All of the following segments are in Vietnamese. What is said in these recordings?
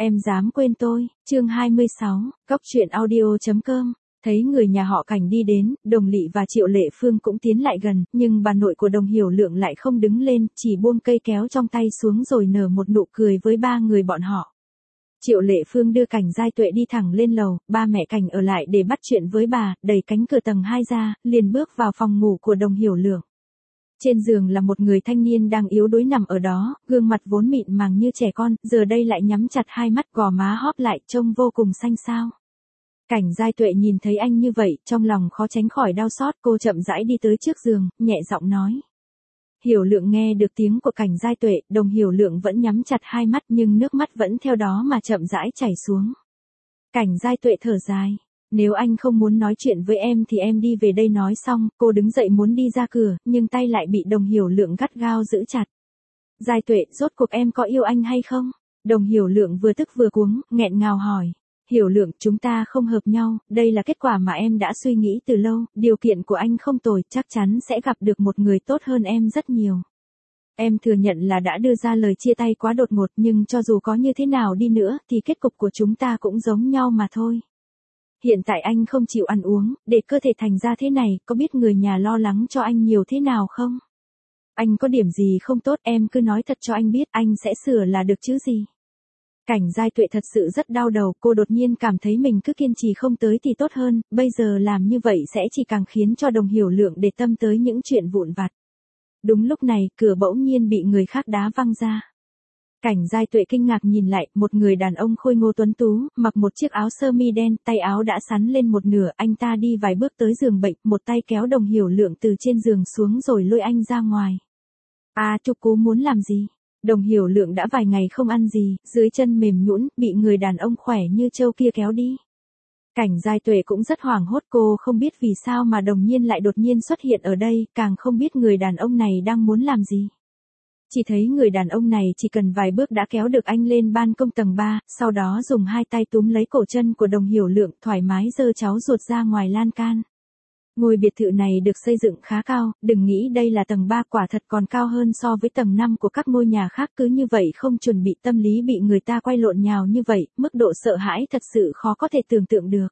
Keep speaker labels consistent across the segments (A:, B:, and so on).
A: Em dám quên tôi, chương 26, Cóc truyện audio.com. Thấy người nhà họ Cảnh đi đến, Đồng Lị và Triệu Lệ Phương cũng tiến lại gần, nhưng bà nội của Đồng Hiểu Lượng lại không đứng lên, chỉ buông cây kéo trong tay xuống rồi nở một nụ cười với ba người bọn họ. Triệu Lệ Phương đưa Cảnh Giai Tuệ đi thẳng lên lầu, ba mẹ Cảnh ở lại để bắt chuyện với bà, đẩy cánh cửa tầng 2 ra, liền bước vào phòng ngủ của Đồng Hiểu Lượng. Trên giường là một người thanh niên đang yếu đuối nằm ở đó, gương mặt vốn mịn màng như trẻ con, giờ đây lại nhắm chặt hai mắt, gò má hóp lại, trông vô cùng xanh xao. Cảnh Giai Tuệ nhìn thấy anh như vậy, trong lòng khó tránh khỏi đau xót, cô chậm rãi đi tới trước giường, nhẹ giọng nói. Hiểu Lượng nghe được tiếng của Cảnh Giai Tuệ, Đồng Hiểu Lượng vẫn nhắm chặt hai mắt nhưng nước mắt vẫn theo đó mà chậm rãi chảy xuống. Cảnh Giai Tuệ thở dài. Nếu anh không muốn nói chuyện với em thì em đi về đây. Nói xong, cô đứng dậy muốn đi ra cửa, nhưng tay lại bị Đồng Hiểu Lượng gắt gao giữ chặt. Giai Tuệ, rốt cuộc em có yêu anh hay không? Đồng Hiểu Lượng vừa tức vừa cuống, nghẹn ngào hỏi. Hiểu Lượng, chúng ta không hợp nhau, đây là kết quả mà em đã suy nghĩ từ lâu, điều kiện của anh không tồi, chắc chắn sẽ gặp được một người tốt hơn em rất nhiều. Em thừa nhận là đã đưa ra lời chia tay quá đột ngột, nhưng cho dù có như thế nào đi nữa thì kết cục của chúng ta cũng giống nhau mà thôi. Hiện tại anh không chịu ăn uống, để cơ thể thành ra thế này, có biết người nhà lo lắng cho anh nhiều thế nào không? Anh có điểm gì không tốt, em cứ nói thật cho anh biết, anh sẽ sửa là được chứ gì. Cảnh Giai Tuệ thật sự rất đau đầu, cô đột nhiên cảm thấy mình cứ kiên trì không tới thì tốt hơn, bây giờ làm như vậy sẽ chỉ càng khiến cho Đồng Hiểu Lượng để tâm tới những chuyện vụn vặt. Đúng lúc này, cửa bỗng nhiên bị người khác đá văng ra. Cảnh Giai Tuệ kinh ngạc nhìn lại, một người đàn ông khôi ngô tuấn tú, mặc một chiếc áo sơ mi đen, tay áo đã xắn lên một nửa, anh ta đi vài bước tới giường bệnh, một tay kéo Đồng Hiểu Lượng từ trên giường xuống rồi lôi anh ra ngoài. Chúc cô muốn làm gì? Đồng Hiểu Lượng đã vài ngày không ăn gì, dưới chân mềm nhũn, bị người đàn ông khỏe như trâu kia kéo đi. Cảnh Giai Tuệ cũng rất hoảng hốt, cô không biết vì sao mà Đồng Nhiên lại đột nhiên xuất hiện ở đây, càng không biết người đàn ông này đang muốn làm gì. Chỉ thấy người đàn ông này chỉ cần vài bước đã kéo được anh lên ban công tầng 3, sau đó dùng hai tay túm lấy cổ chân của Đồng Hiểu Lượng, thoải mái giơ cháu ruột ra ngoài lan can. Ngôi biệt thự này được xây dựng khá cao, đừng nghĩ đây là tầng 3, quả thật còn cao hơn so với tầng 5 của các ngôi nhà khác, cứ như vậy không chuẩn bị tâm lý bị người ta quay lộn nhào như vậy, mức độ sợ hãi thật sự khó có thể tưởng tượng được.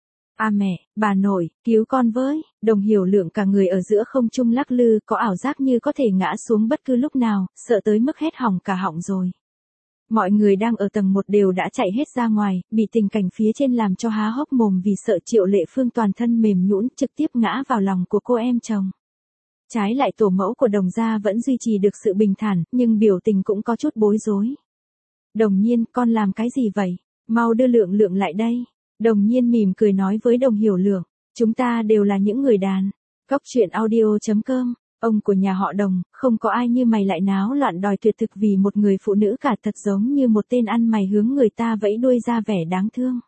A: Mẹ, bà nội, cứu con với. Đồng Hiểu Lượng cả người ở giữa không trung lắc lư, có ảo giác như có thể ngã xuống bất cứ lúc nào, sợ tới mức hét hỏng cả họng rồi. Mọi người đang ở tầng 1 đều đã chạy hết ra ngoài, bị tình cảnh phía trên làm cho há hốc mồm vì sợ. Triệu Lệ Phương toàn thân mềm nhũn, trực tiếp ngã vào lòng của cô em chồng. Trái lại tổ mẫu của Đồng gia vẫn duy trì được sự bình thản, nhưng biểu tình cũng có chút bối rối. Đồng Nhiên, con làm cái gì vậy? Mau đưa Lượng Lượng lại đây. Đồng Nhiên mỉm cười nói với Đồng Hiểu Lượng, chúng ta đều là những người đàn. Cóc truyện audio.com. Ông của nhà họ Đồng, không có ai như mày lại náo loạn đòi tuyệt thực vì một người phụ nữ cả, thật giống như một tên ăn mày hướng người ta vẫy đuôi ra vẻ đáng thương.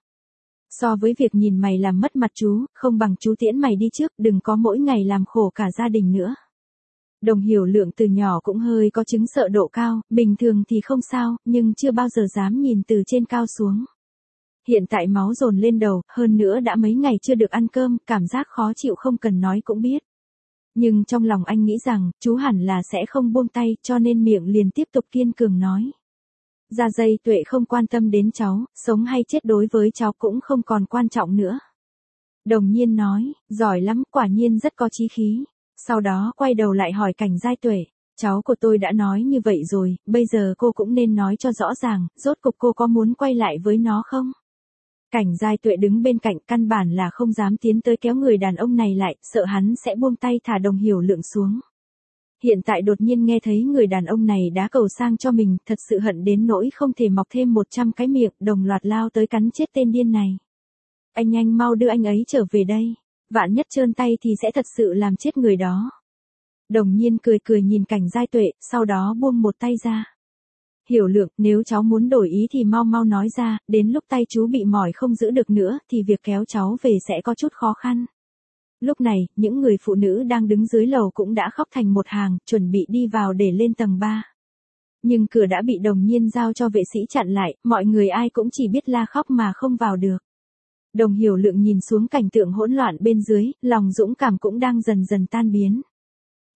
A: So với việc nhìn mày làm mất mặt chú, không bằng chú tiễn mày đi trước, đừng có mỗi ngày làm khổ cả gia đình nữa. Đồng Hiểu Lượng từ nhỏ cũng hơi có chứng sợ độ cao, bình thường thì không sao, nhưng chưa bao giờ dám nhìn từ trên cao xuống. Hiện tại máu dồn lên đầu, hơn nữa đã mấy ngày chưa được ăn cơm, cảm giác khó chịu không cần nói cũng biết. Nhưng trong lòng anh nghĩ rằng, chú hẳn là sẽ không buông tay, cho nên miệng liền tiếp tục kiên cường nói. Gia Giai Tuệ không quan tâm đến cháu, sống hay chết đối với cháu cũng không còn quan trọng nữa. Đồng Nhiên nói, giỏi lắm, quả nhiên rất có chí khí. Sau đó quay đầu lại hỏi Cảnh Giai Tuệ, cháu của tôi đã nói như vậy rồi, bây giờ cô cũng nên nói cho rõ ràng, rốt cục cô có muốn quay lại với nó không? Cảnh Giai Tuệ đứng bên cạnh, căn bản là không dám tiến tới kéo người đàn ông này lại, sợ hắn sẽ buông tay thả Đồng Hiểu Lượng xuống. Hiện tại đột nhiên nghe thấy người đàn ông này đá cầu sang cho mình, thật sự hận đến nỗi không thể mọc thêm 100 cái miệng, đồng loạt lao tới cắn chết tên điên này. Anh nhanh mau đưa anh ấy trở về đây, vạn nhất trơn tay thì sẽ thật sự làm chết người đó. Đồng Nhiên cười cười nhìn Cảnh Giai Tuệ, sau đó buông một tay ra. Hiểu Lượng, nếu cháu muốn đổi ý thì mau mau nói ra, đến lúc tay chú bị mỏi không giữ được nữa, thì việc kéo cháu về sẽ có chút khó khăn. Lúc này, những người phụ nữ đang đứng dưới lầu cũng đã khóc thành một hàng, chuẩn bị đi vào để lên tầng 3. Nhưng cửa đã bị Đồng Nhiên giao cho vệ sĩ chặn lại, mọi người ai cũng chỉ biết la khóc mà không vào được. Đồng Hiểu Lượng nhìn xuống cảnh tượng hỗn loạn bên dưới, lòng dũng cảm cũng đang dần dần tan biến.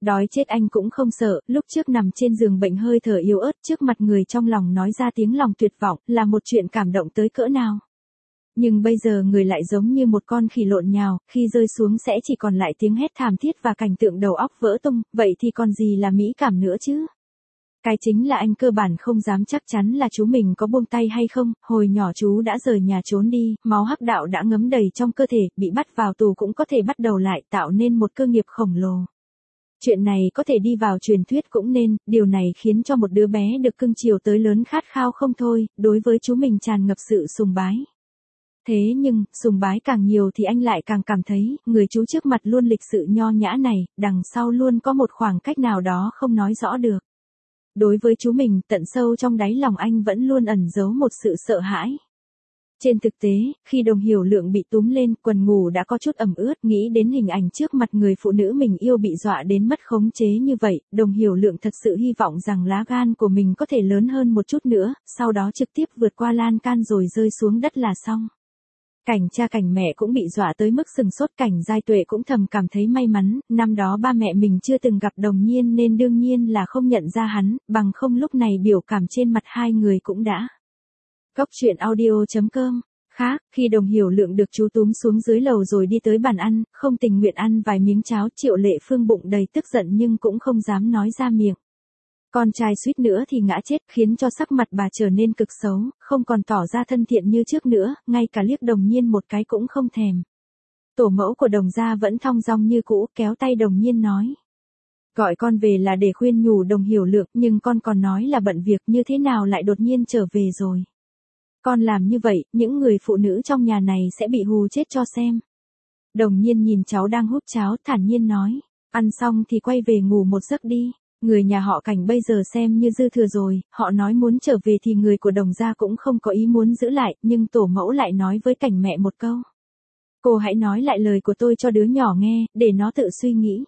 A: Đói chết anh cũng không sợ, lúc trước nằm trên giường bệnh hơi thở yếu ớt trước mặt người trong lòng nói ra tiếng lòng tuyệt vọng, là một chuyện cảm động tới cỡ nào. Nhưng bây giờ người lại giống như một con khỉ lộn nhào, khi rơi xuống sẽ chỉ còn lại tiếng hét thảm thiết và cảnh tượng đầu óc vỡ tung, vậy thì còn gì là mỹ cảm nữa chứ? Cái chính là anh cơ bản không dám chắc chắn là chú mình có buông tay hay không, hồi nhỏ chú đã rời nhà trốn đi, máu hắc đạo đã ngấm đầy trong cơ thể, bị bắt vào tù cũng có thể bắt đầu lại tạo nên một cơ nghiệp khổng lồ. Chuyện này có thể đi vào truyền thuyết cũng nên, điều này khiến cho một đứa bé được cưng chiều tới lớn khát khao không thôi, đối với chú mình tràn ngập sự sùng bái. Thế nhưng, sùng bái càng nhiều thì anh lại càng cảm thấy, người chú trước mặt luôn lịch sự nho nhã này, đằng sau luôn có một khoảng cách nào đó không nói rõ được. Đối với chú mình, tận sâu trong đáy lòng anh vẫn luôn ẩn giấu một sự sợ hãi. Trên thực tế, khi Đồng Hiểu Lượng bị túm lên, quần ngủ đã có chút ẩm ướt, nghĩ đến hình ảnh trước mặt người phụ nữ mình yêu bị dọa đến mất khống chế như vậy, Đồng Hiểu Lượng thật sự hy vọng rằng lá gan của mình có thể lớn hơn một chút nữa, sau đó trực tiếp vượt qua lan can rồi rơi xuống đất là xong. Cảnh cha cảnh mẹ cũng bị dọa tới mức sừng sốt, Cảnh Giai Tuệ cũng thầm cảm thấy may mắn, năm đó ba mẹ mình chưa từng gặp Đồng Nhiên nên đương nhiên là không nhận ra hắn, bằng không lúc này biểu cảm trên mặt hai người cũng đã. Góc truyện audio.com. Khác, khi Đồng Hiểu Lượng được chú túm xuống dưới lầu rồi đi tới bàn ăn, không tình nguyện ăn vài miếng cháo, Triệu Lệ Phương bụng đầy tức giận nhưng cũng không dám nói ra miệng. Con trai suýt nữa thì ngã chết khiến cho sắc mặt bà trở nên cực xấu, không còn tỏ ra thân thiện như trước nữa, ngay cả liếc Đồng Nhiên một cái cũng không thèm. Tổ mẫu của Đồng gia vẫn thong dong như cũ, kéo tay Đồng Nhiên nói. Gọi con về là để khuyên nhủ Đồng Hiểu Lượng, nhưng con còn nói là bận việc, như thế nào lại đột nhiên trở về rồi. Con làm như vậy, những người phụ nữ trong nhà này sẽ bị hù chết cho xem. Đồng Nhiên nhìn cháu đang hút cháo, thản nhiên nói. Ăn xong thì quay về ngủ một giấc đi. Người nhà họ Cảnh bây giờ xem như dư thừa rồi, họ nói muốn trở về thì người của Đồng gia cũng không có ý muốn giữ lại, nhưng tổ mẫu lại nói với Cảnh mẹ một câu. Cô hãy nói lại lời của tôi cho đứa nhỏ nghe, để nó tự suy nghĩ.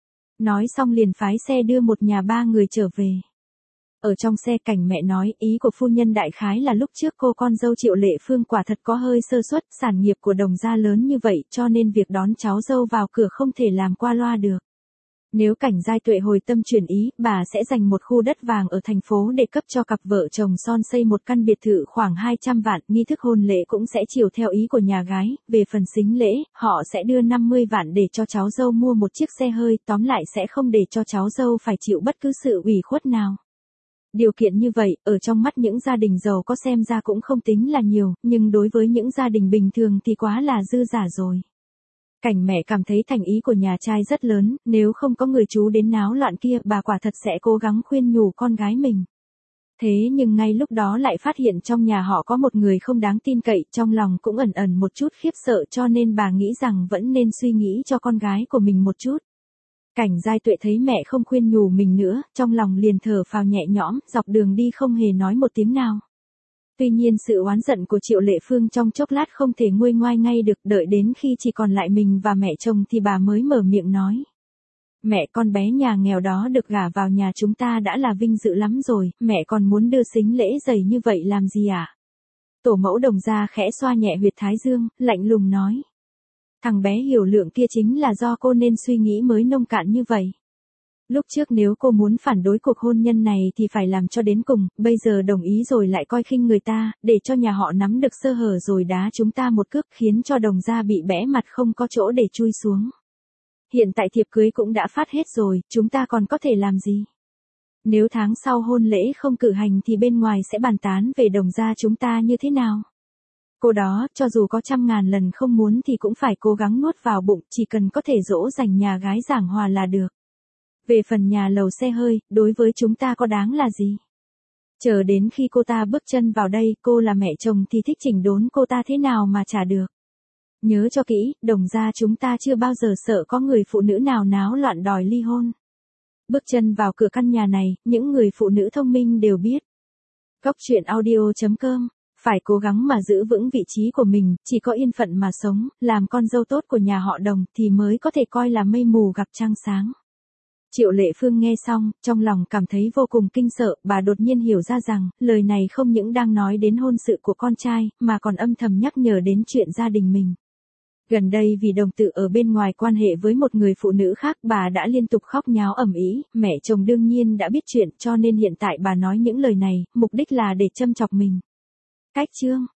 A: Nói xong liền phái xe đưa một nhà ba người trở về. Ở trong xe, Cảnh mẹ nói, ý của phu nhân đại khái là lúc trước cô con dâu Triệu Lệ Phương quả thật có hơi sơ suất, sản nghiệp của Đồng gia lớn như vậy cho nên việc đón cháu dâu vào cửa không thể làm qua loa được. Nếu Cảnh Giai Tuệ hồi tâm chuyển ý, bà sẽ dành một khu đất vàng ở thành phố để cấp cho cặp vợ chồng son xây một căn biệt thự khoảng 200 vạn, nghi thức hôn lễ cũng sẽ chiều theo ý của nhà gái, về phần sính lễ, họ sẽ đưa 50 vạn để cho cháu dâu mua một chiếc xe hơi, tóm lại sẽ không để cho cháu dâu phải chịu bất cứ sự ủy khuất nào. Điều kiện như vậy, ở trong mắt những gia đình giàu có xem ra cũng không tính là nhiều, nhưng đối với những gia đình bình thường thì quá là dư giả rồi. Cảnh mẹ cảm thấy thành ý của nhà trai rất lớn, nếu không có người chú đến náo loạn kia, bà quả thật sẽ cố gắng khuyên nhủ con gái mình. Thế nhưng ngay lúc đó lại phát hiện trong nhà họ có một người không đáng tin cậy, trong lòng cũng ẩn ẩn một chút khiếp sợ, cho nên bà nghĩ rằng vẫn nên suy nghĩ cho con gái của mình một chút. Cảnh Giai Tuệ thấy mẹ không khuyên nhủ mình nữa, trong lòng liền thở phào nhẹ nhõm, dọc đường đi không hề nói một tiếng nào. Tuy nhiên sự oán giận của Triệu Lệ Phương trong chốc lát không thể nguôi ngoai ngay được, đợi đến khi chỉ còn lại mình và mẹ chồng thì bà mới mở miệng nói. Mẹ, con bé nhà nghèo đó được gả vào nhà chúng ta đã là vinh dự lắm rồi, mẹ còn muốn đưa sính lễ dày như vậy làm gì à? Tổ mẫu Đồng gia khẽ xoa nhẹ huyệt thái dương, lạnh lùng nói. Thằng bé Hiểu Lượng kia chính là do cô nên suy nghĩ mới nông cạn như vậy. Lúc trước nếu cô muốn phản đối cuộc hôn nhân này thì phải làm cho đến cùng, bây giờ đồng ý rồi lại coi khinh người ta, để cho nhà họ nắm được sơ hở rồi đá chúng ta một cước khiến cho Đồng gia bị bẽ mặt không có chỗ để chui xuống. Hiện tại thiệp cưới cũng đã phát hết rồi, chúng ta còn có thể làm gì? Nếu tháng sau hôn lễ không cử hành thì bên ngoài sẽ bàn tán về Đồng gia chúng ta như thế nào? Cô đó, cho dù có 100.000 lần không muốn thì cũng phải cố gắng nuốt vào bụng, chỉ cần có thể dỗ dành nhà gái giảng hòa là được. Về phần nhà lầu xe hơi, đối với chúng ta có đáng là gì? Chờ đến khi cô ta bước chân vào đây, cô là mẹ chồng thì thích chỉnh đốn cô ta thế nào mà trả được. Nhớ cho kỹ, Đồng gia chúng ta chưa bao giờ sợ có người phụ nữ nào náo loạn đòi ly hôn. Bước chân vào cửa căn nhà này, những người phụ nữ thông minh đều biết. Góc truyện audio.com. Phải cố gắng mà giữ vững vị trí của mình, chỉ có yên phận mà sống, làm con dâu tốt của nhà họ Đồng thì mới có thể coi là mây mù gặp trăng sáng. Triệu Lệ Phương nghe xong, trong lòng cảm thấy vô cùng kinh sợ, bà đột nhiên hiểu ra rằng, lời này không những đang nói đến hôn sự của con trai, mà còn âm thầm nhắc nhở đến chuyện gia đình mình. Gần đây vì đồng tự ở bên ngoài quan hệ với một người phụ nữ khác, bà đã liên tục khóc nháo ầm ĩ, mẹ chồng đương nhiên đã biết chuyện cho nên hiện tại bà nói những lời này, mục đích là để châm chọc mình. Cách chương